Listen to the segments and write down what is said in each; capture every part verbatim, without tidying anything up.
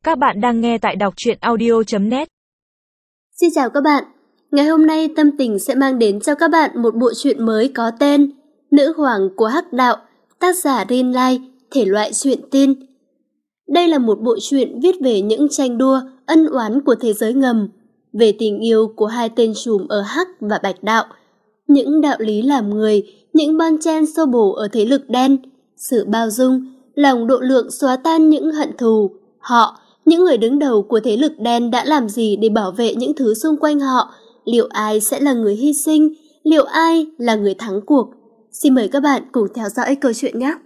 Các bạn đang nghe tại đọc truyện audio chấm net. Xin chào các bạn. Ngày hôm nay Tâm Tình sẽ mang đến cho các bạn một bộ truyện mới có tên Nữ Hoàng của Hắc Đạo, tác giả Rin Lai, thể loại truyện tin. Đây là một bộ truyện viết về những tranh đua, ân oán của thế giới ngầm, về tình yêu của hai tên trùm ở Hắc và Bạch Đạo, những đạo lý làm người, những bon chen xô bồ ở thế lực đen, sự bao dung, lòng độ lượng xóa tan những hận thù. Họ, những người đứng đầu của thế lực đen đã làm gì để bảo vệ những thứ xung quanh họ? Liệu ai sẽ là người hy sinh? Liệu ai là người thắng cuộc? Xin mời các bạn cùng theo dõi câu chuyện nhé!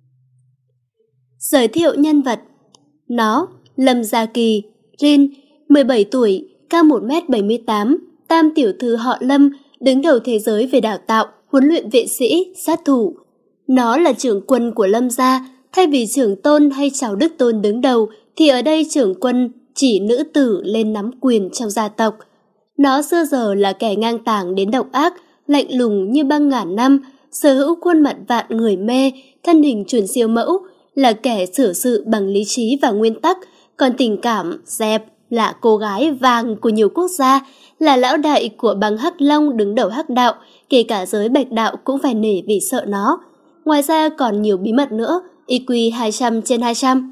Giới thiệu nhân vật. Nó, Lâm Gia Kỳ, Rin, mười bảy tuổi, cao một mét bảy mươi tám, tam tiểu thư họ Lâm, đứng đầu thế giới về đào tạo, huấn luyện vệ sĩ, sát thủ. Nó là trưởng quân của Lâm gia, thay vì trưởng tôn hay Trảo Đức Tôn đứng đầu, thì ở đây trưởng quân chỉ nữ tử lên nắm quyền trong gia tộc. Nó xưa giờ là kẻ ngang tàng đến độc ác, lạnh lùng như băng ngàn năm, sở hữu khuôn mặt vạn người mê, thân hình chuẩn siêu mẫu, là kẻ xử sự bằng lý trí và nguyên tắc, còn tình cảm dẹp là cô gái vàng của nhiều quốc gia, là lão đại của băng Hắc Long đứng đầu Hắc Đạo, kể cả giới Bạch Đạo cũng phải nể vì sợ nó. Ngoài ra còn nhiều bí mật nữa, i kiu hai trăm trên hai trăm.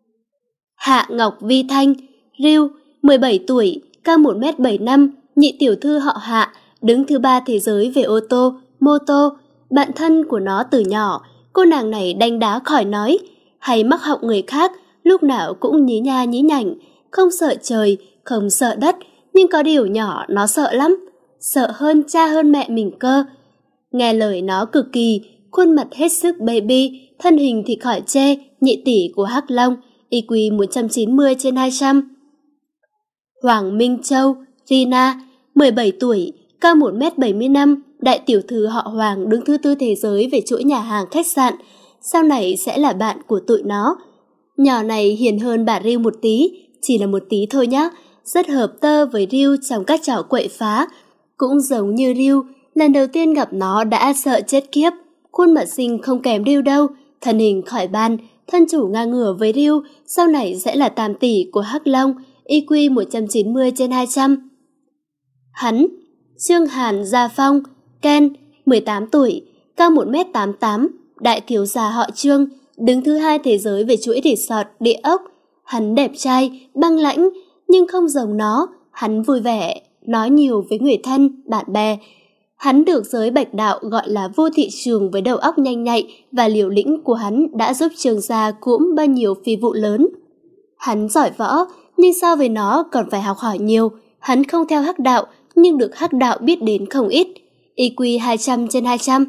Hạ Ngọc Vi Thanh, Ryu, mười bảy tuổi, cao một mét bảy mươi lăm, nhị tiểu thư họ Hạ, đứng thứ ba thế giới về ô tô, mô tô, bạn thân của nó từ nhỏ. Cô nàng này đanh đá khỏi nói, hay mắc họng người khác, lúc nào cũng nhí nha nhí nhảnh, không sợ trời, không sợ đất, nhưng có điều nhỏ nó sợ lắm, sợ hơn cha hơn mẹ mình cơ. Nghe lời nó cực kỳ, khuôn mặt hết sức baby, thân hình thì khỏi chê, nhị tỷ của Hắc Long, i kiu một trăm chín mươi trên hai trăm. Hoàng Minh Châu, Rina, mười bảy tuổi, cao một mét bảy mươi lăm, đại tiểu thư họ Hoàng đứng thứ tư thế giới về chuỗi nhà hàng khách sạn, sau này sẽ là bạn của tụi nó. Nhỏ này hiền hơn bà Ryu một tí, chỉ là một tí thôi nhá, rất hợp tơ với Ryu trong các trò quậy phá. Cũng giống như Ryu, lần đầu tiên gặp nó đã sợ chết khiếp, khuôn mặt xinh không kém Ryu đâu, thân hình khỏi ban, thân chủ ngang ngửa với Ryu, sau này sẽ là tam tỷ của Hắc Long, i kiu một trăm chín mươi trên hai trăm. Hắn, Trương Hàn Gia Phong, Ken, mười tám tuổi, cao một mét tám mươi tám, đại thiếu gia họ Trương, đứng thứ hai thế giới về chuỗi resort địa ốc. Hắn đẹp trai, băng lãnh, nhưng không giống nó, hắn vui vẻ, nói nhiều với người thân, bạn bè. Hắn được giới Bạch Đạo gọi là vô thị trường với đầu óc nhanh nhạy, và liều lĩnh của hắn đã giúp Trương gia cũng bao nhiêu phi vụ lớn. Hắn giỏi võ, nhưng so với nó còn phải học hỏi nhiều. Hắn không theo Hắc Đạo, nhưng được Hắc Đạo biết đến không ít. i kiu hai trăm trên hai trăm.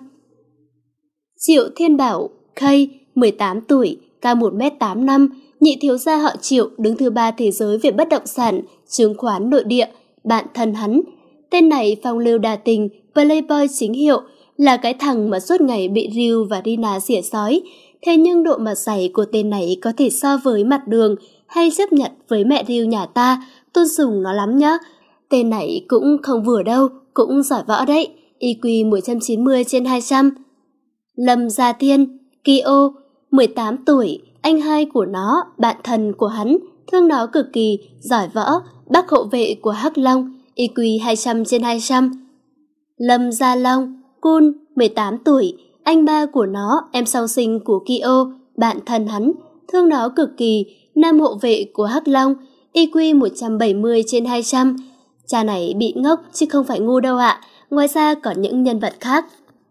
Triệu Thiên Bảo, Kay, mười tám tuổi, cao một mét tám mươi lăm, nhị thiếu gia họ Triệu, đứng thứ ba thế giới về bất động sản, chứng khoán nội địa, bạn thân hắn. Tên này phong lưu đa tình, playboy chính hiệu, là cái thằng mà suốt ngày bị Ryu và Rina xỉa xói. Thế nhưng độ mặt dày của tên này có thể so với mặt đường, hay chấp nhận với mẹ Ryu nhà ta, tôn sùng nó lắm nhá. Tên này cũng không vừa đâu, cũng giỏi võ đấy, i kiu một trăm chín mươi trên hai trăm. Lâm Gia Thiên, Kyo, mười tám tuổi, anh hai của nó, bạn thân của hắn, thương nó cực kỳ, giỏi võ, bác hộ vệ của Hắc Long, i kiu hai trăm trên hai trăm. Lâm Gia Long, Kun, mười tám tuổi, anh ba của nó, em song sinh của Kyo, bạn thân hắn, thương nó cực kỳ, nam hộ vệ của Hắc Long, i kiu một trăm bảy mươi trên hai trăm. Cha này bị ngốc chứ không phải ngu đâu ạ, ngoài ra còn những nhân vật khác.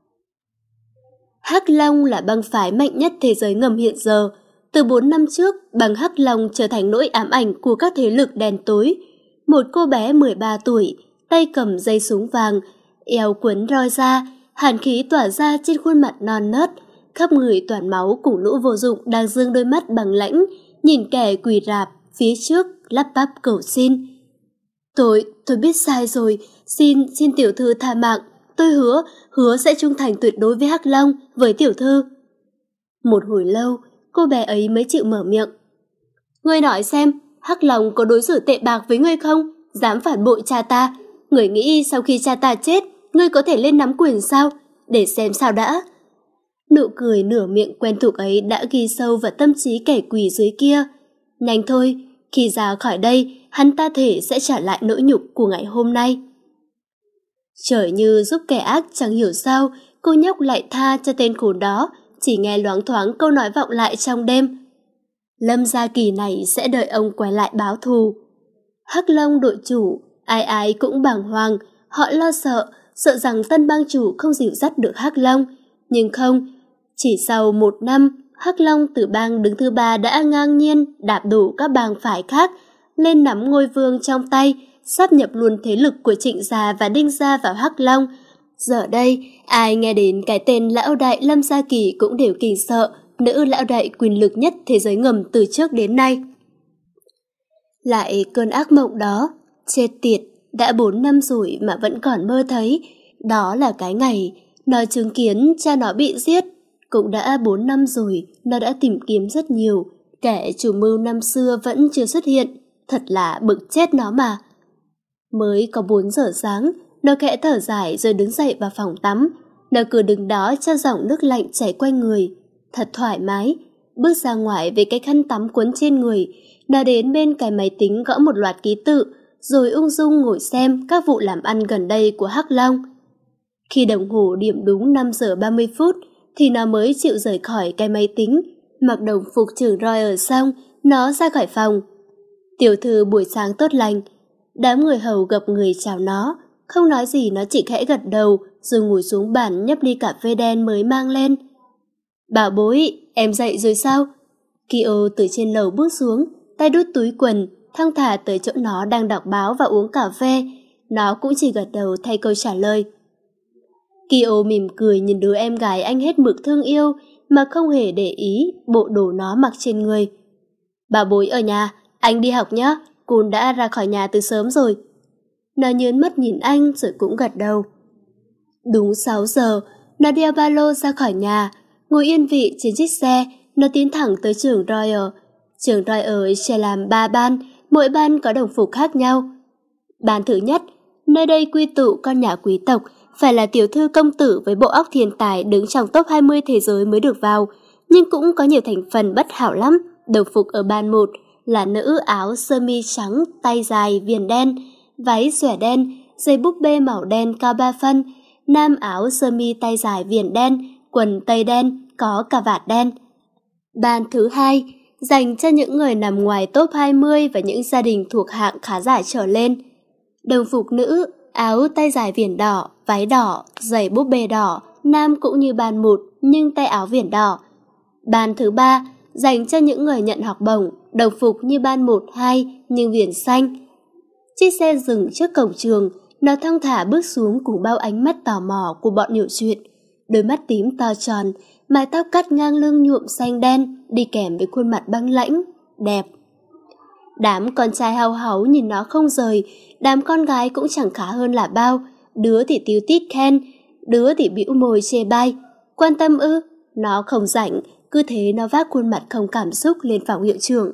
Hắc Long là băng phái mạnh nhất thế giới ngầm hiện giờ. Từ bốn năm trước, băng Hắc Long trở thành nỗi ám ảnh của các thế lực đen tối. Một cô bé mười ba tuổi, tay cầm dây súng vàng, eo quấn roi da, hàn khí tỏa ra trên khuôn mặt non nớt, khắp người toàn máu cùng lũ vô dụng đang dương đôi mắt bằng lãnh, nhìn kẻ quỳ rạp phía trước lắp bắp cầu xin. Tôi, tôi biết sai rồi, xin, xin tiểu thư tha mạng, tôi hứa, hứa sẽ trung thành tuyệt đối với Hắc Long, với tiểu thư. Một hồi lâu, cô bé ấy mới chịu mở miệng. Ngươi nói xem, Hắc Long có đối xử tệ bạc với ngươi không? Dám phản bội cha ta. Ngươi nghĩ sau khi cha ta chết, ngươi có thể lên nắm quyền sao? Để xem sao đã. Nụ cười nửa miệng quen thuộc ấy đã ghi sâu vào tâm trí kẻ quỳ dưới kia. Nhanh thôi, Khi ra khỏi đây, hắn ta thể sẽ trả lại nỗi nhục của ngày hôm nay. Trời như giúp kẻ ác, chẳng hiểu sao, cô nhóc lại tha cho tên khốn đó, chỉ nghe loáng thoáng câu nói vọng lại trong đêm. Lâm Gia Kỳ này sẽ đợi ông quay lại báo thù. Hắc Long đội chủ, ai ai cũng bàng hoàng, họ lo sợ, sợ rằng tân bang chủ không dìu dắt được Hắc Long. Nhưng không, chỉ sau một năm, Hắc Long từ bang đứng thứ ba đã ngang nhiên đạp đổ các bang phái khác, lên nắm ngôi vương trong tay, sáp nhập luôn thế lực của Trịnh Gia và Đinh Gia vào Hắc Long. Giờ đây, ai nghe đến cái tên lão đại Lâm Gia Kỳ cũng đều kinh sợ, nữ lão đại quyền lực nhất thế giới ngầm từ trước đến nay. Lại cơn ác mộng đó, chết tiệt, đã bốn năm rồi mà vẫn còn mơ thấy. Đó là cái ngày nó chứng kiến cha nó bị giết. Cũng đã bốn năm rồi, nó đã tìm kiếm rất nhiều, kẻ chủ mưu năm xưa vẫn chưa xuất hiện, thật là bực chết nó mà. Mới có bốn giờ sáng, nó khẽ thở dài rồi đứng dậy vào phòng tắm. Nó cứ đứng đó cho dòng nước lạnh chảy quanh người, thật thoải mái. Bước ra ngoài với cái khăn tắm cuốn trên người, nó đến bên cái máy tính gõ một loạt ký tự, rồi ung dung ngồi xem các vụ làm ăn gần đây của Hắc Long. Khi đồng hồ điểm đúng năm giờ ba mươi phút, thì nó mới chịu rời khỏi cái máy tính. Mặc đồng phục trưởng Royal xong, nó ra khỏi phòng. Tiểu thư buổi sáng tốt lành. Đám người hầu gặp người chào nó, không nói gì, nó chỉ khẽ gật đầu rồi ngồi xuống bàn nhấp ly cà phê đen mới mang lên. Bảo bối, em dậy rồi sao? Kyo từ trên lầu bước xuống, tay đút túi quần, thong thả tới chỗ nó đang đọc báo và uống cà phê. Nó cũng chỉ gật đầu thay câu trả lời. Kyo mỉm cười nhìn đứa em gái anh hết mực thương yêu mà không hề để ý bộ đồ nó mặc trên người. Bảo bối ở nhà, anh đi học nhé, Cún đã ra khỏi nhà từ sớm rồi. Nó nhớn mắt nhìn anh rồi cũng gật đầu. Đúng sáu giờ, nó đeo ba lô ra khỏi nhà, ngồi yên vị trên chiếc xe, nó tiến thẳng tới trường Royal. Trường Royal chia làm ba ban, mỗi ban có đồng phục khác nhau. Ban thứ nhất, nơi đây quy tụ con nhà quý tộc, phải là tiểu thư công tử với bộ óc thiên tài đứng trong top hai mươi thế giới mới được vào, nhưng cũng có nhiều thành phần bất hảo lắm. Đồng phục ở ban một là nữ áo sơ mi trắng, tay dài, viền đen, váy xòe đen, giày búp bê màu đen cao ba phân, nam áo sơ mi tay dài viền đen, quần tây đen, có cà vạt đen. Ban thứ hai, dành cho những người nằm ngoài top hai mươi và những gia đình thuộc hạng khá giả trở lên. Đồng phục nữ, áo tay dài viền đỏ, váy đỏ, giày búp bê đỏ, nam cũng như ban một nhưng tay áo viền đỏ. Ban thứ ba, dành cho những người nhận học bổng, đồng phục như ban một, hai nhưng viền xanh. Chiếc xe dừng trước cổng trường, nó thong thả bước xuống cùng bao ánh mắt tò mò của bọn hiểu chuyện. Đôi mắt tím to tròn, mái tóc cắt ngang lưng nhuộm xanh đen, đi kèm với khuôn mặt băng lãnh, đẹp. Đám con trai hao háu nhìn nó không rời, đám con gái cũng chẳng khá hơn là bao. Đứa thì tíu tít khen, đứa thì bĩu môi chê bai. Quan tâm ư? Nó không rảnh, cứ thế nó vác khuôn mặt không cảm xúc lên phòng hiệu trưởng.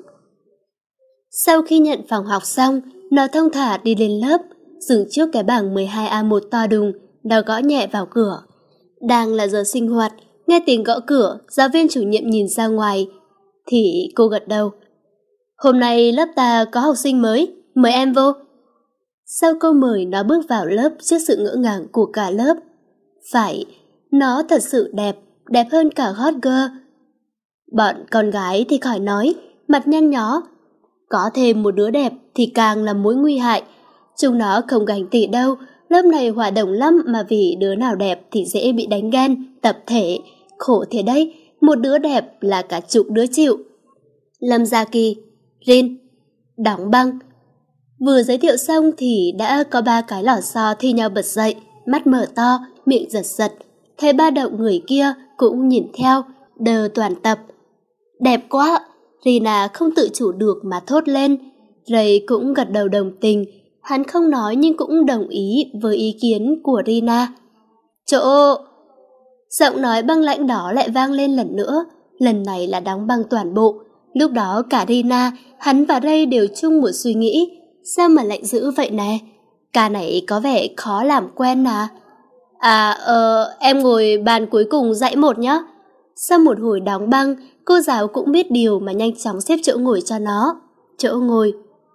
Sau khi nhận phòng học xong, nó thong thả đi lên lớp, dừng trước cái bảng mười hai A một to đùng, nó gõ nhẹ vào cửa. Đang là giờ sinh hoạt, nghe tiếng gõ cửa, giáo viên chủ nhiệm nhìn ra ngoài, thì cô gật đầu. Hôm nay lớp ta có học sinh mới, mời em vô. Sau câu mời, nó bước vào lớp trước sự ngỡ ngàng của cả lớp. Phải, nó thật sự đẹp, đẹp hơn cả hot girl. Bọn con gái thì khỏi nói, mặt nhăn nhó. Có thêm một đứa đẹp thì càng là mối nguy hại. Chúng nó không ganh tị đâu, lớp này hòa đồng lắm mà vì đứa nào đẹp thì dễ bị đánh ghen, tập thể. Khổ thế đấy, một đứa đẹp là cả chục đứa chịu. Lâm Gia Kỳ, Rin, đóng băng. Vừa giới thiệu xong thì đã có ba cái lò xo thi nhau bật dậy, mắt mở to, miệng giật giật. Thấy ba động người kia cũng nhìn theo, đờ toàn tập. Đẹp quá! Rina không tự chủ được mà thốt lên. Ray cũng gật đầu đồng tình. Hắn không nói nhưng cũng đồng ý với ý kiến của Rina. Chỗ... Giọng nói băng lãnh đó lại vang lên lần nữa. Lần này là đóng băng toàn bộ. Lúc đó cả Rina, hắn và Ray đều chung một suy nghĩ. Sao mà lạnh dữ vậy nè? Ca này có vẻ khó làm quen à? À, ờ, em ngồi bàn cuối cùng dãy một nhé. Sau một hồi đóng băng, cô giáo cũng biết điều mà nhanh chóng xếp chỗ ngồi cho nó. chỗ ngồi.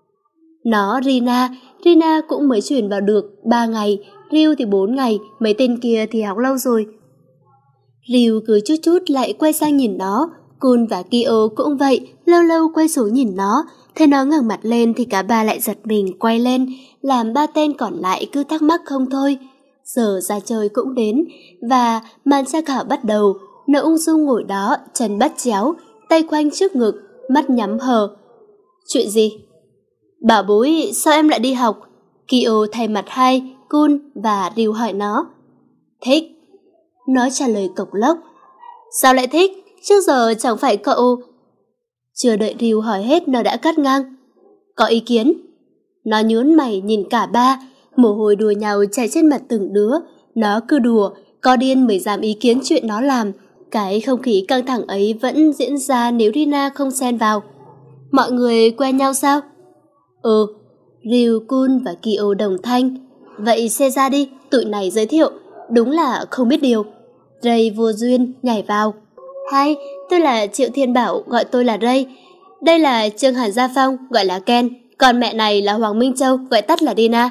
Nó Rina, Rina cũng mới chuyển vào được ba ngày, Ryu thì bốn ngày, mấy tên kia thì học lâu rồi. Ryu cứ chút chút lại quay sang nhìn nó, Kun và Kyo cũng vậy, lâu lâu quay xuống nhìn nó, thấy nó ngẩng mặt lên thì cả ba lại giật mình quay lên, làm ba tên còn lại cứ thắc mắc không thôi. Giờ ra chơi cũng đến, và màn tra khảo bắt đầu. Nó ung dung ngồi đó, chân bắt chéo, tay khoanh trước ngực, mắt nhắm hờ. Chuyện gì? Bảo bối, sao em lại đi học? Kyo thay mặt hai, Kun và Ryu hỏi nó. Thích. Nó trả lời cộc lốc. Sao lại thích? Trước giờ chẳng phải cậu... Chưa đợi Ryu hỏi hết nó đã cắt ngang. Có ý kiến? Nó nhướng mày nhìn cả ba, mồ hôi đùa nhau chảy trên mặt từng đứa. Nó cứ đùa, có điên mới dám ý kiến chuyện nó làm. Cái không khí căng thẳng ấy vẫn diễn ra nếu Rina không xen vào. Mọi người quen nhau sao? Ừ, Ryu, Kun và Kyo đồng thanh. Vậy xe ra đi, tụi này giới thiệu. Đúng là không biết điều. Ray vô duyên nhảy vào. Hai, tôi là Triệu Thiên Bảo, gọi tôi là Ray. Đây là Trương Hàn Gia Phong, gọi là Ken. Còn mẹ này là Hoàng Minh Châu, gọi tắt là Dina.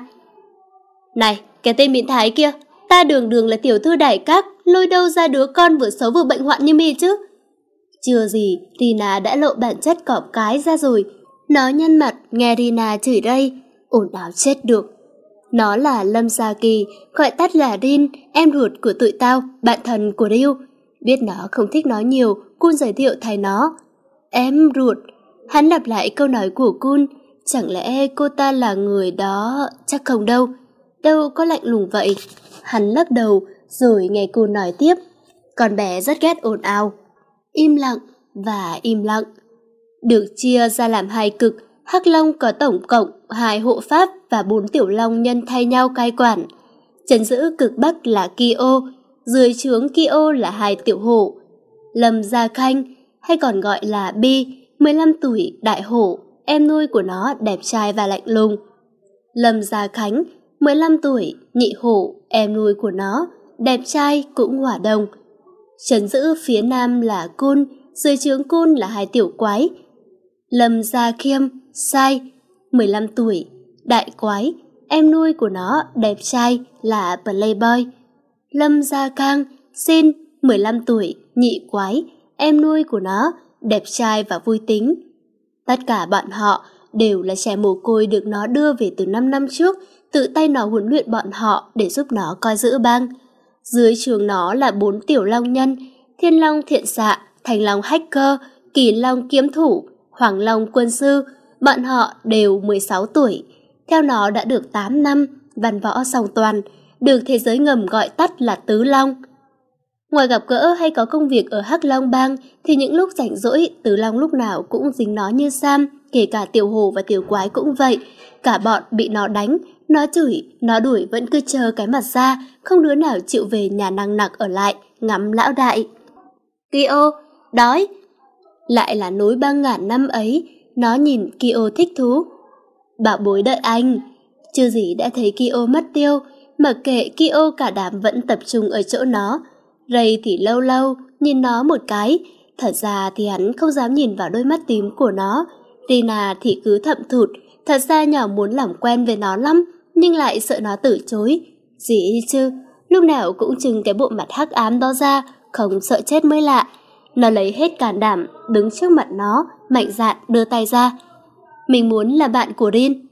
Này, cái tên biến thái kia, ta đường đường là tiểu thư đại các, lôi đâu ra đứa con vừa xấu vừa bệnh hoạn như mi chứ? Chưa gì, Dina đã lộ bản chất cọp cái ra rồi. Nó nhăn mặt, nghe Dina chửi Ray, ồn ào chết được. Nó là Lâm Gia Kỳ, gọi tắt là Rin, em ruột của tụi tao, bạn thân của Ryu. Biết nó không thích nói nhiều, Kun giới thiệu thay nó. Em ruột. Hắn lặp lại câu nói của Kun. Chẳng lẽ cô ta là người đó? Chắc không đâu. Đâu có lạnh lùng vậy. Hắn lắc đầu, rồi nghe cô nói tiếp. Con bé rất ghét ồn ào. Im lặng và im lặng. Được chia ra làm hai cực, Hắc Long có tổng cộng hai hộ pháp và bốn tiểu long nhân thay nhau cai quản. Trấn giữ cực Bắc là Kyo, dưới trướng Kyo là hai tiểu hổ. Lâm Gia Khanh, hay còn gọi là Bi, mười lăm tuổi, đại hổ, em nuôi của nó đẹp trai và lạnh lùng. Lâm Gia Khánh, mười lăm tuổi, nhị hổ, em nuôi của nó, đẹp trai cũng hỏa đồng. Trấn giữ phía nam là Kun, dưới trướng Kun là hai tiểu quái. Lâm Gia Khiêm, Sai, mười lăm tuổi, đại quái, em nuôi của nó đẹp trai là Playboy. Lâm Gia Cang, Xin, mười lăm tuổi, nhị quái, em nuôi của nó đẹp trai và vui tính. Tất cả bọn họ đều là trẻ mồ côi được nó đưa về từ năm năm trước, tự tay nó huấn luyện bọn họ để giúp nó coi giữ bang. Dưới trường nó là bốn tiểu long nhân, Thiên Long thiện xạ, Thành Long hacker, Kỳ Long kiếm thủ, Hoàng Long quân sư, bọn họ đều mười sáu tuổi. Theo nó đã được tám năm, văn võ song toàn, được thế giới ngầm gọi tắt là Tứ Long. Ngoài gặp gỡ hay có công việc ở Hắc Long Bang thì những lúc rảnh rỗi, Tứ Long lúc nào cũng dính nó như Sam, kể cả tiểu hồ và tiểu quái cũng vậy. Cả bọn bị nó đánh, nó chửi, nó đuổi vẫn cứ chờ cái mặt ra, không đứa nào chịu về nhà năng nặc ở lại, ngắm lão đại. Kyo, đói. Lại là nối ba ngàn năm ấy, nó nhìn Kyo thích thú. Bảo bối đợi anh. Chưa gì đã thấy Kyo mất tiêu, mặc kệ Kyo cả đám vẫn tập trung ở chỗ nó. Ray thì lâu lâu nhìn nó một cái, thật ra thì hắn không dám nhìn vào đôi mắt tím của nó. Rina thì cứ thậm thụt, thật ra nhỏ muốn làm quen với nó lắm, nhưng lại sợ nó từ chối. Gì chứ, lúc nào cũng trưng cái bộ mặt hắc ám đó ra, không sợ chết mới lạ. Nó lấy hết can đảm, đứng trước mặt nó, mạnh dạn đưa tay ra. Mình muốn là bạn của Rin.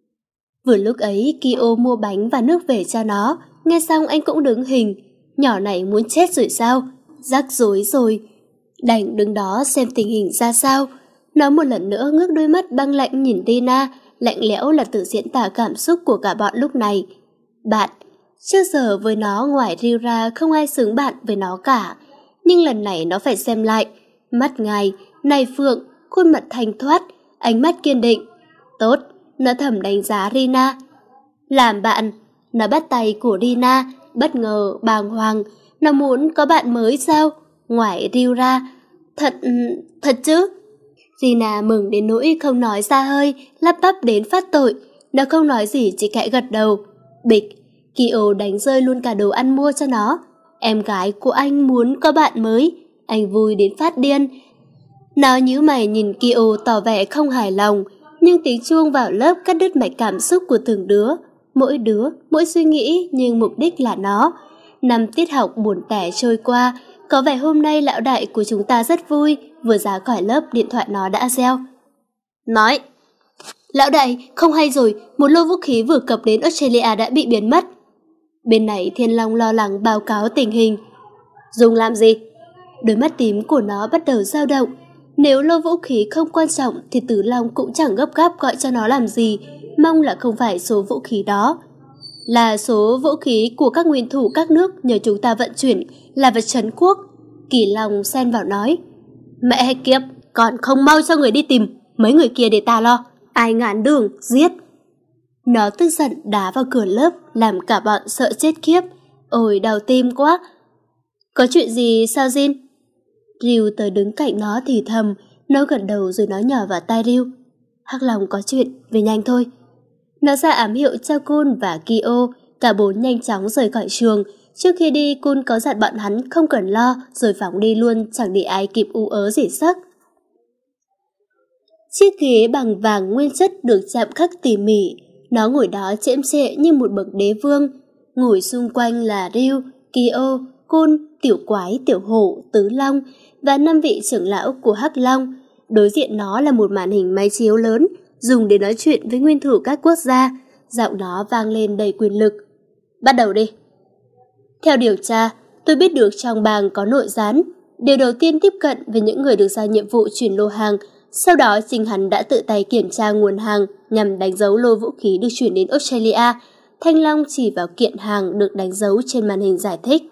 Vừa lúc ấy, Kyo mua bánh và nước về cho nó, nghe xong anh cũng đứng hình. Nhỏ này muốn chết rồi sao? Rắc rối rồi. Đành đứng đó xem tình hình ra sao. Nó một lần nữa ngước đôi mắt băng lạnh nhìn Dina, lạnh lẽo là tự diễn tả cảm xúc của cả bọn lúc này. Bạn, trước giờ với nó ngoài Ryu ra không ai xứng bạn với nó cả. Nhưng lần này nó phải xem lại. Mắt ngài, này Phượng, khuôn mặt thanh thoát, ánh mắt kiên định. Tốt, nó thầm đánh giá Rina. Làm bạn, nó bắt tay của Rina, bất ngờ, bàng hoàng. Nó muốn có bạn mới sao? Ngoài Ryu ra. Thật, thật chứ? Rina mừng đến nỗi không nói ra hơi, lắp bắp đến phát tội. Nó không nói gì chỉ khẽ gật đầu. Bịch, Kyo đánh rơi luôn cả đồ ăn mua cho nó. Em gái của anh muốn có bạn mới. Anh vui đến phát điên. Nó nhíu mày nhìn Kyo tỏ vẻ không hài lòng, Nhưng tiếng chuông vào lớp cắt đứt mạch cảm xúc của từng đứa. Mỗi đứa, mỗi suy nghĩ, nhưng mục đích là nó. Năm tiết học buồn tẻ trôi qua, có vẻ hôm nay lão đại của chúng ta rất vui. Vừa ra khỏi lớp, điện thoại nó đã reo. Nói: Lão đại, không hay rồi, một lô vũ khí vừa cập đến Australia đã bị biến mất. Bên này Thiên Long lo lắng báo cáo tình hình. Dùng làm gì? Đôi mắt tím của nó bắt đầu dao động. Nếu lô vũ khí không quan trọng thì Tứ Long cũng chẳng gấp gáp gọi cho nó làm gì. Mong là không phải số vũ khí đó. Là số vũ khí của các nguyên thủ các nước nhờ chúng ta vận chuyển, là vật trấn quốc. Kỳ Long xen vào nói. Mẹ hay kiếp, còn không mau cho người đi tìm. Mấy người kia để ta lo. Ai ngán đường, giết. Nó tức giận đá vào cửa lớp, làm cả bọn sợ chết khiếp. Ôi đau tim quá. Có chuyện gì sao Jin? Ryu tới đứng cạnh nó thì thầm. Nó gật đầu rồi nói nhỏ vào tai Ryu. Hắc Long có chuyện, về nhanh thôi. Nó ra ám hiệu cho Kun và Kyo. Cả bốn nhanh chóng rời khỏi trường. Trước khi đi, Kun có dặn bọn hắn không cần lo, rồi phóng đi luôn, chẳng để ai kịp ú ớ gì sắc. Chiếc ghế bằng vàng nguyên chất được chạm khắc tỉ mỉ. Nó ngồi đó chễm chệ như một bậc đế vương. Ngồi xung quanh là Ryu, Kyo, Kun, Tiểu Quái, Tiểu Hổ, Tứ Long và năm vị trưởng lão của Hắc Long. Đối diện nó là một màn hình máy chiếu lớn, dùng để nói chuyện với nguyên thủ các quốc gia. Giọng nó vang lên đầy quyền lực. Bắt đầu đi. Theo điều tra, tôi biết được trong bang có nội gián. Điều đầu tiên tiếp cận với những người được giao nhiệm vụ chuyển lô hàng. Sau đó chính hắn đã tự tay kiểm tra nguồn hàng nhằm đánh dấu lô vũ khí được chuyển đến Australia. Thanh Long chỉ vào kiện hàng được đánh dấu trên màn hình giải thích.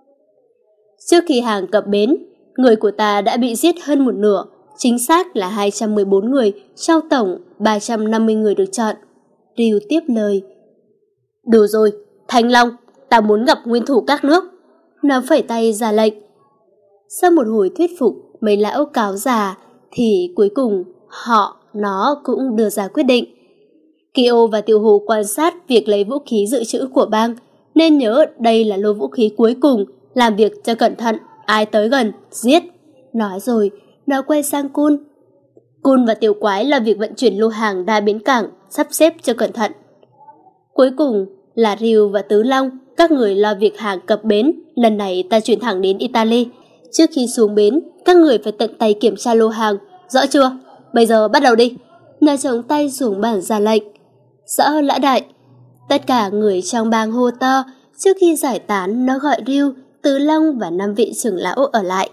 Trước khi hàng cập bến, người của ta đã bị giết hơn một nửa, chính xác là hai trăm mười bốn người, trong tổng ba trăm năm mươi người được chọn. Ryu tiếp lời. Đủ rồi, Thanh Long, ta muốn gặp nguyên thủ các nước. Nó phẩy tay ra lệnh. Sau một hồi thuyết phục mấy lão cáo già, thì cuối cùng họ, nó cũng đưa ra quyết định. Kyo và Tiểu Hồ quan sát việc lấy vũ khí dự trữ của bang, nên nhớ đây là lô vũ khí cuối cùng, làm việc cho cẩn thận, ai tới gần, giết. Nói rồi, nó quay sang Kun. Kun và Tiểu Quái làm việc vận chuyển lô hàng ra bến cảng, sắp xếp cho cẩn thận. Cuối cùng là Ryu và Tứ Long, các người lo việc hàng cập bến, lần này ta chuyển thẳng đến Italy. Trước khi xuống bến, các người phải tận tay kiểm tra lô hàng, rõ chưa? Bây giờ bắt đầu đi. Nó chống tay xuống bàn ra lệnh. Rõ lã đại. Tất cả người trong bang hô to. Trước khi giải tán, nó gọi Ryu, Tứ Long và năm vị trưởng lão ở lại.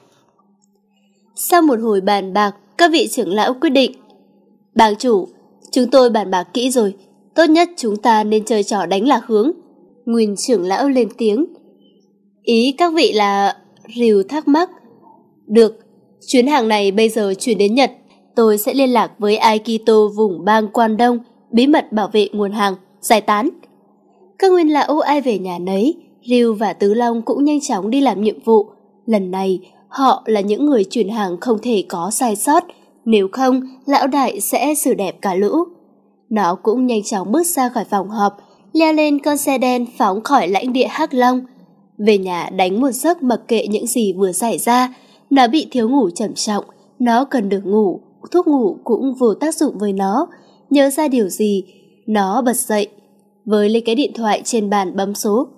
Sau một hồi bàn bạc, các vị trưởng lão quyết định. Bang chủ, chúng tôi bàn bạc kỹ rồi. Tốt nhất chúng ta nên chơi trò đánh lạc hướng. Nguyên trưởng lão lên tiếng. Ý các vị là... Ryu thắc mắc. Được, chuyến hàng này bây giờ chuyển đến Nhật. Tôi sẽ liên lạc với Aikito vùng bang Quan Đông, bí mật bảo vệ nguồn hàng, giải tán. Các nguyên lão ai về nhà nấy. Ryu và Tứ Long cũng nhanh chóng đi làm nhiệm vụ. Lần này, họ là những người chuyển hàng không thể có sai sót. Nếu không, lão đại sẽ xử đẹp cả lũ. Nó cũng nhanh chóng bước ra khỏi phòng họp, leo lên con xe đen phóng khỏi lãnh địa Hắc Long. Về nhà đánh một giấc mặc kệ những gì vừa xảy ra. Nó bị thiếu ngủ trầm trọng, nó cần được ngủ, thuốc ngủ cũng vô tác dụng với nó. Nhớ ra điều gì, nó bật dậy, với lấy cái điện thoại trên bàn bấm số.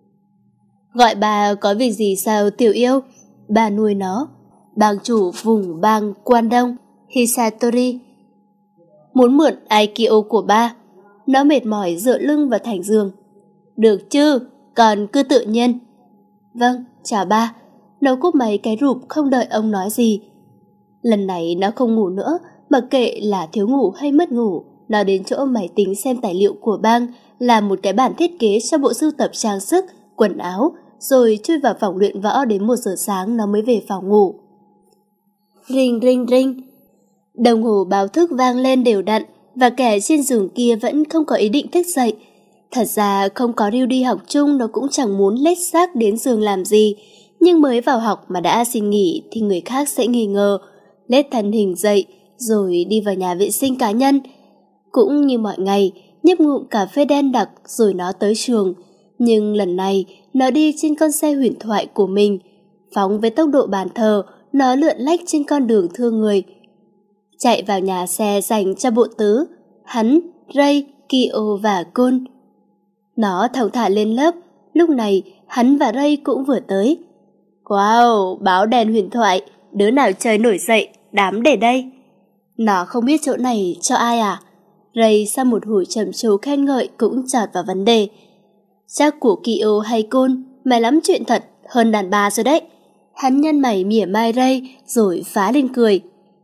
Gọi bà có việc gì sao tiểu yêu? Bà nuôi nó. Bang chủ vùng bang Quan Đông, Hisatori. Muốn mượn Aikyo của ba. Nó mệt mỏi dựa lưng vào thành giường. Được chứ, còn cứ tự nhiên. Vâng, chào ba. Nó cúp máy cái rụp không đợi ông nói gì. Lần này nó không ngủ nữa, mặc kệ là thiếu ngủ hay mất ngủ. Nó đến chỗ máy tính xem tài liệu của bang, làm một cái bản thiết kế cho bộ sưu tập trang sức, quần áo, rồi chui vào phòng luyện võ đến một giờ sáng nó mới về phòng ngủ. Ring ring ring. Đồng hồ báo thức vang lên đều đặn và kẻ trên giường kia vẫn không có ý định thức dậy. Thật ra không có Ryu đi học chung nó cũng chẳng muốn lết xác đến giường làm gì, nhưng mới vào học mà đã xin nghỉ thì người khác sẽ nghi ngờ. Lết thân hình dậy rồi đi vào nhà vệ sinh cá nhân. Cũng như mọi ngày, nhấp ngụm cà phê đen đặc rồi nó tới trường. Nhưng lần này nó đi trên con xe huyền thoại của mình. Phóng với tốc độ bàn thờ, nó lượn lách trên con đường thương người. chạy vào nhà xe dành cho bộ tứ, hắn, Ray, Kyo và Kun. Nó thong thả lên lớp, lúc này hắn và Ray cũng vừa tới. Wow, báo đèn huyền thoại, đứa nào chơi nổi dậy, đám để đây. Nó không biết chỗ này cho ai à? Ray sau một hồi trầm trồ khen ngợi cũng chọt vào vấn đề. Chắc của Kyo hay Kun, mày lắm chuyện thật, hơn đàn bà rồi đấy. Hắn nhăn mày mỉa mai Ray rồi phá lên cười.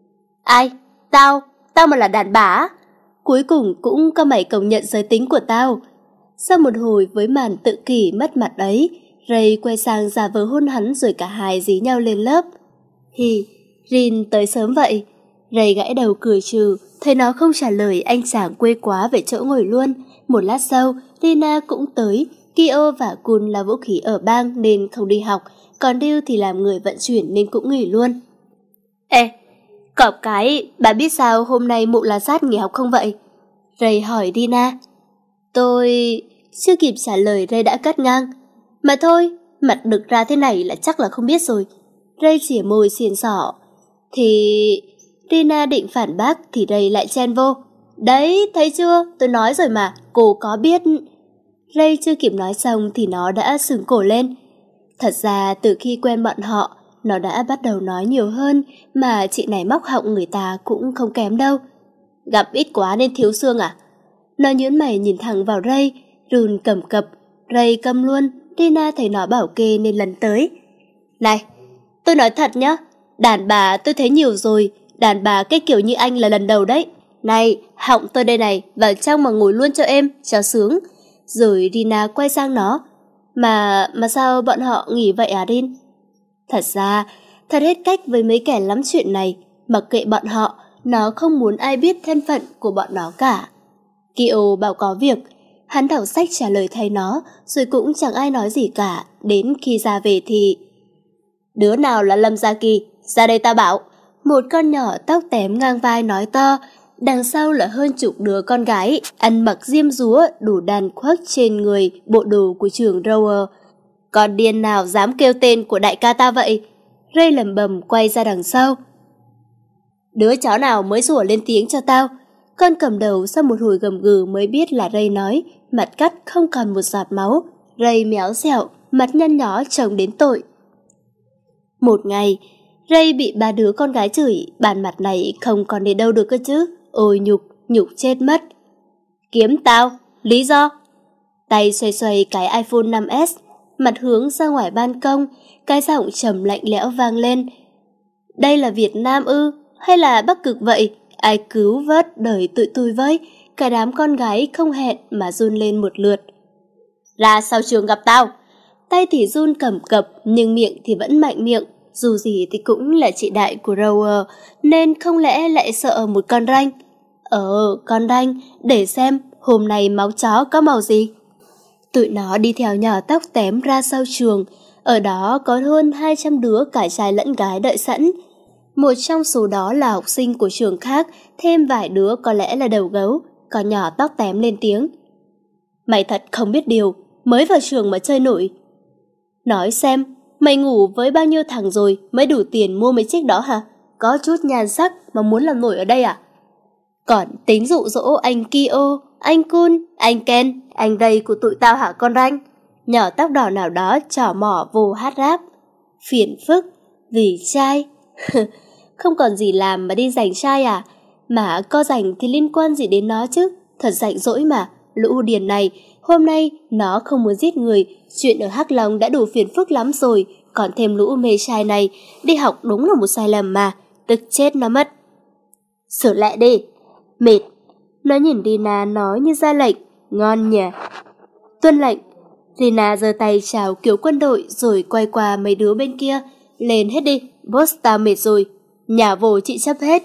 Ai? Tao? Tao mà là đàn bà á? Cuối cùng cũng có mày công nhận giới tính của tao. Sau một hồi với màn tự kỷ mất mặt ấy, Ray quay sang giả vờ hôn hắn rồi cả hai dí nhau lên lớp. Hi, Rin tới sớm vậy. Ray gãi đầu cười trừ, thấy nó không trả lời anh chàng quê quá về chỗ ngồi luôn. Một lát sau, Rina cũng tới. Kyo và Kun là vũ khí ở bang nên không đi học, còn Ryu thì làm người vận chuyển nên cũng nghỉ luôn. Ê, cọp cái, bà biết sao hôm nay mụ là sát nghỉ học không vậy? Ray hỏi Rina. Tôi... Chưa kịp trả lời Ray đã cắt ngang. Mà thôi, mặt đực ra thế này là chắc là không biết rồi. Ray chỉa môi xiên xỏ. Thì... Rina định phản bác thì Ray lại chen vô. Đấy, thấy chưa? Tôi nói rồi mà, cô có biết... Ray chưa kịp nói xong thì nó đã sừng cổ lên. Thật ra từ khi quen bọn họ, nó đã bắt đầu nói nhiều hơn, mà chị này móc họng người ta cũng không kém đâu. Gặp ít quá nên thiếu xương à? Nó nhớn mày nhìn thẳng vào Ray, run cầm cập. Ray câm luôn, Rina thấy nó bảo kê nên lần tới. Này, tôi nói thật nhá, đàn bà tôi thấy nhiều rồi, đàn bà cái kiểu như anh là lần đầu đấy. Này, họng tôi đây này, vào trong mà ngồi luôn cho êm, cho sướng. Rồi Rina quay sang nó. Mà, mà sao bọn họ nghỉ vậy à Rin? Thật ra, thật hết cách với mấy kẻ lắm chuyện này, mặc kệ bọn họ, nó không muốn ai biết thân phận của bọn nó cả. Kyo bảo có việc, hắn đọc sách trả lời thay nó, rồi cũng chẳng ai nói gì cả, đến khi ra về thì... Đứa nào là Lâm Gia Kỳ? Ra đây ta bảo. Một con nhỏ tóc tém ngang vai nói to, đằng sau là hơn chục đứa con gái, ăn mặc diêm dúa, đủ đàn khoác trên người bộ đồ của trường Rower. Con điên nào dám kêu tên của đại ca ta vậy? Ray lầm bầm quay ra đằng sau. Đứa chó nào mới rủa lên tiếng cho tao? Con cầm đầu sau một hồi gầm gừ mới biết là Ray nói, mặt cắt không còn một giọt máu. Ray méo xẹo, mặt nhăn nhó trông đến tội. Một ngày, Ray bị ba đứa con gái chửi, bản mặt này không còn để đâu được cơ chứ. Ôi nhục, nhục chết mất. Kiếm tao, lý do? Tay xoay xoay cái iPhone năm S, mặt hướng ra ngoài ban công, cái giọng trầm lạnh lẽo vang lên. Đây là Việt Nam ư, hay là Bắc Cực vậy? Ai cứu vớt đời tụi tôi với? Cả đám con gái không hẹn mà run lên một lượt. Ra sau trường gặp tao. Tay thì run cầm cập nhưng miệng thì vẫn mạnh miệng. Dù gì thì cũng là chị đại của Rower, nên không lẽ lại sợ một con ranh? Ờ, con ranh, để xem hôm nay máu chó có màu gì. Tụi nó đi theo nhỏ tóc tém ra sau trường, ở đó có hơn hai trăm đứa cả trai lẫn gái đợi sẵn. Một trong số đó là học sinh của trường khác, thêm vài đứa có lẽ là đầu gấu, con nhỏ tóc tém lên tiếng. Mày thật không biết điều, mới vào trường mà chơi nổi. Nói xem, mày ngủ với bao nhiêu thằng rồi mới đủ tiền mua mấy chiếc đó hả? Có chút nhan sắc mà muốn làm nổi ở đây à? Còn tính dụ dỗ anh Kyo, anh Kun, anh Ken, anh Ray của tụi tao hả con ranh? Nhỏ tóc đỏ nào đó trỏ mỏ vô hát rap. Phiền phức, vì trai. Không còn gì làm mà đi giành trai à? Mà có giành thì liên quan gì đến nó chứ? Thật rảnh rỗi mà, lũ điền này. Hôm nay nó không muốn giết người, chuyện ở Hắc Long đã đủ phiền phức lắm rồi, còn thêm lũ mê trai này, đi học đúng là một sai lầm mà, tức chết nó mất. Sửa lại đi. Mệt. Nó nhìn Rina nói như ra lệnh, ngon nhỉ. Tuân lệnh. Rina giơ tay chào kiểu quân đội rồi quay qua mấy đứa bên kia. Lên hết đi, boss tao mệt rồi. Nhà vô chị chấp hết.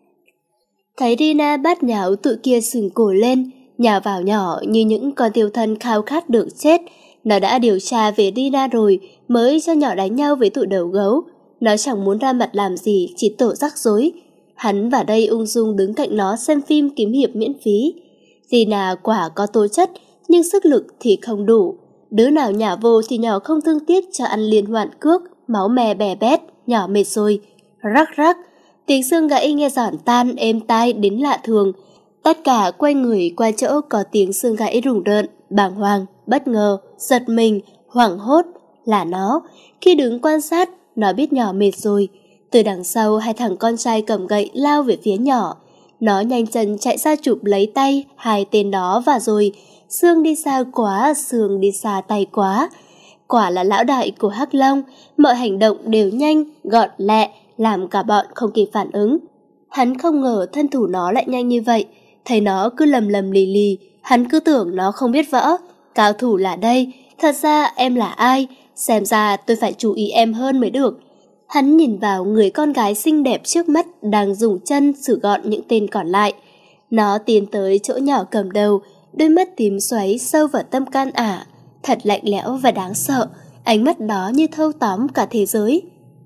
Thấy Rina bát nháo tụi kia sừng cổ lên, nhào vào nhỏ như những con tiêu thân khao khát được chết. Nó đã điều tra về Rina rồi mới cho nhỏ đánh nhau với tụi đầu gấu. Nó chẳng muốn ra mặt làm gì, chỉ tổ rắc rối. Hắn và đây ung dung đứng cạnh nó xem phim kiếm hiệp miễn phí. Rina quả có tố chất, nhưng sức lực thì không đủ. Đứa nào nhả vô thì nhỏ không thương tiếc cho ăn liên hoạn cước, máu me bè bét, nhỏ mệt rồi. Rắc rắc, Tiếng xương gãy nghe giòn tan êm tai đến lạ thường. Tất cả quay người qua chỗ có tiếng xương gãy rùng rợn, bàng hoàng, bất ngờ, giật mình, hoảng hốt. Là nó. Khi đứng quan sát, nó biết nhỏ mệt rồi. Từ đằng sau, hai thằng con trai cầm gậy lao về phía nhỏ. Nó nhanh chân chạy ra chụp lấy tay hai tên đó và rồi. Sương đi xa quá, Sương đi xa tay quá. Quả là lão đại của Hắc Long, mọi hành động đều nhanh, gọn lẹ, làm cả bọn không kịp phản ứng. Hắn không ngờ thân thủ nó lại nhanh như vậy. Thấy nó cứ lầm lầm lì lì, hắn cứ tưởng nó không biết võ. Cao thủ là đây, thật ra em là ai? Xem ra tôi phải chú ý em hơn mới được. Hắn nhìn vào người con gái xinh đẹp trước mắt đang dùng chân xử gọn những tên còn lại. Nó tiến tới chỗ nhỏ cầm đầu, đôi mắt tím xoáy sâu vào tâm can ả. Thật lạnh lẽo và đáng sợ, ánh mắt đó như thâu tóm cả thế giới.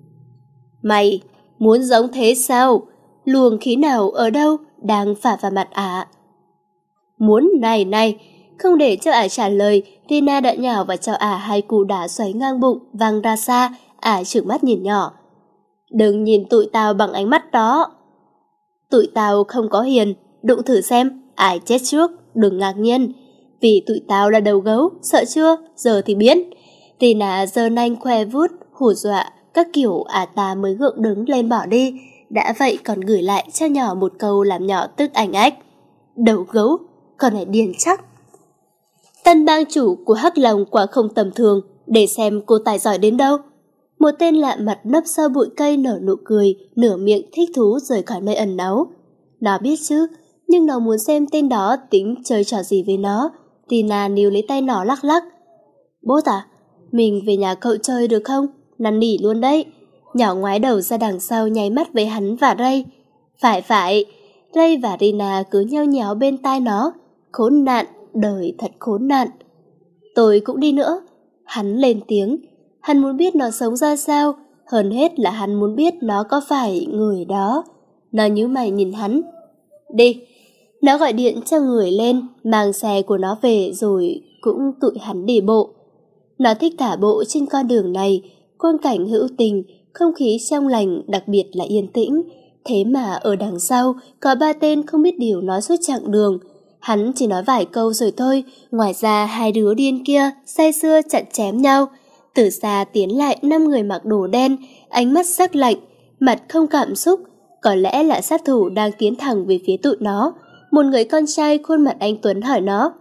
Mày, muốn giống thế sao? Luồng khí nào ở đâu đang phả vào mặt ả? Muốn này này, không để cho ả trả lời, Rina đã nhào vào cho ả hai cú đá xoáy ngang bụng văng ra xa. Ả trừng mắt nhìn nhỏ. Đừng nhìn tụi tao bằng ánh mắt đó. Tụi tao không có hiền, đụng thử xem, ai chết trước, đừng ngạc nhiên. Vì tụi tao là đầu gấu, sợ chưa, giờ thì biết. Rina giơ nanh khoe vút, hù dọa, các kiểu ả ta mới gượng đứng lên bỏ đi. Đã vậy còn gửi lại cho nhỏ một câu làm nhỏ tức ảnh ách. Đầu gấu, con này điên chắc. Tân bang chủ của Hắc Long quả không tầm thường, để xem cô tài giỏi đến đâu. Một tên lạ mặt nấp sau bụi cây nở nụ cười, nửa miệng thích thú rời khỏi nơi ẩn náu. Nó biết chứ, nhưng nó muốn xem tên đó tính chơi trò gì với nó. Tina níu lấy tay nó lắc lắc. Bố à, mình về nhà cậu chơi được không? Năn nỉ luôn đấy. Nhỏ ngoái đầu ra đằng sau nháy mắt với hắn và Ray. Phải phải, Ray và Rina cứ nheo nhéo bên tai nó. Khốn nạn, đời thật khốn nạn. Tôi cũng đi nữa. Hắn lên tiếng. Hắn muốn biết nó sống ra sao, hơn hết là hắn muốn biết nó có phải người đó. Nó nhíu mày nhìn hắn. Đi. Nó gọi điện cho người lên, mang xe của nó về rồi cũng tụi hắn đi bộ. Nó thích thả bộ trên con đường này, quang cảnh hữu tình, không khí trong lành, đặc biệt là yên tĩnh. Thế mà ở đằng sau có ba tên không biết điều nói suốt chặng đường. Hắn chỉ nói vài câu rồi thôi, ngoài ra hai đứa điên kia say sưa chặn chém nhau. Từ xa tiến lại năm người mặc đồ đen, ánh mắt sắc lạnh, mặt không cảm xúc, có lẽ là sát thủ đang tiến thẳng về phía tụi nó. Một người con trai khuôn mặt anh tuấn hỏi nó.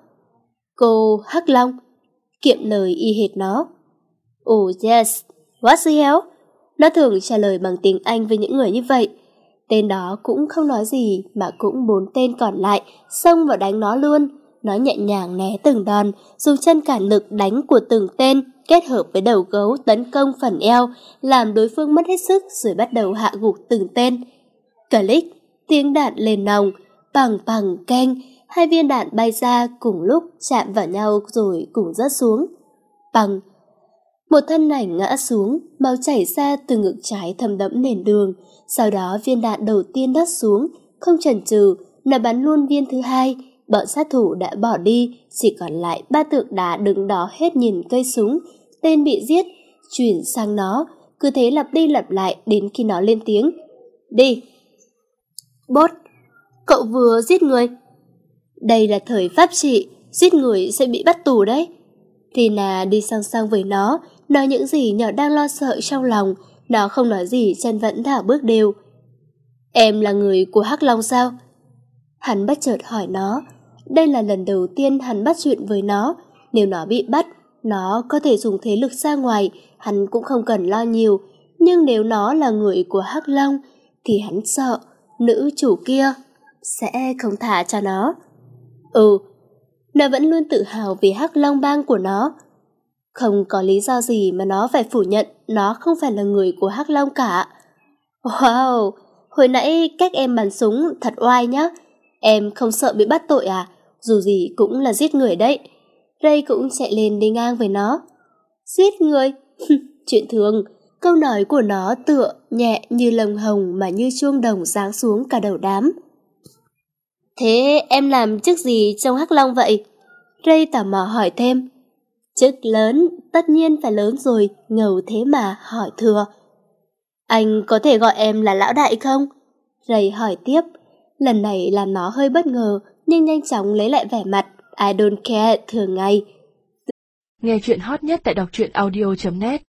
Cô Hắc Long? Kiệm lời y hệt nó. Oh yes, what the hell? Nó thường trả lời bằng tiếng Anh với những người như vậy. Tên đó cũng không nói gì mà cũng bốn tên còn lại xông vào đánh nó luôn. Nó nhẹ nhàng né từng đòn, dùng chân cản lực đánh của từng tên, kết hợp với đầu gấu tấn công phần eo, làm đối phương mất hết sức rồi bắt đầu hạ gục từng tên. Click, tiếng đạn lên nòng, bằng bằng keng, hai viên đạn bay ra cùng lúc chạm vào nhau rồi cùng rớt xuống. Bằng, một thân ảnh ngã xuống, máu chảy ra từ ngực trái thấm đẫm nền đường. Sau đó viên đạn đầu tiên đắt xuống, không chần chừ, nó bắn luôn viên thứ hai. Bọn sát thủ đã bỏ đi, chỉ còn lại ba tượng đá đứng đó hết nhìn cây súng. Tên bị giết, chuyển sang nó, cứ thế lặp đi lặp lại đến khi nó lên tiếng. Đi! Bốt! Cậu vừa giết người. Đây là thời pháp trị, giết người sẽ bị bắt tù đấy. Rina đi song song với nó, nói những gì nhỏ đang lo sợ trong lòng. Nó không nói gì, chân vẫn đảo bước đều. Em là người của Hắc Long sao? Hắn bất chợt hỏi nó. Đây là lần đầu tiên hắn bắt chuyện với nó. Nếu nó bị bắt, nó có thể dùng thế lực ra ngoài, hắn cũng không cần lo nhiều. Nhưng nếu nó là người của Hắc Long, thì hắn sợ nữ chủ kia sẽ không thả cho nó. Ừ, nó vẫn luôn tự hào về Hắc Long bang của nó. Không có lý do gì mà nó phải phủ nhận nó không phải là người của Hắc Long cả. Wow, hồi nãy cách em bắn súng thật oai nhá. Em không sợ bị bắt tội à? Dù gì cũng là giết người đấy. Ray cũng chạy lên đi ngang với nó. Giết người? Chuyện thường. Câu nói của nó tựa nhẹ như lông hồng mà như chuông đồng giáng xuống cả đầu đám. Thế em làm chức gì trong Hắc Long vậy? Ray tò mò hỏi thêm. Chức lớn, tất nhiên phải lớn rồi, ngầu thế mà hỏi thừa. Anh có thể gọi em là lão đại không? Ray hỏi tiếp. Lần này làm nó hơi bất ngờ, nhưng nhanh chóng lấy lại vẻ mặt I don't care thường ngày. Nghe chuyện hot nhất tại đọc truyện audio chấm net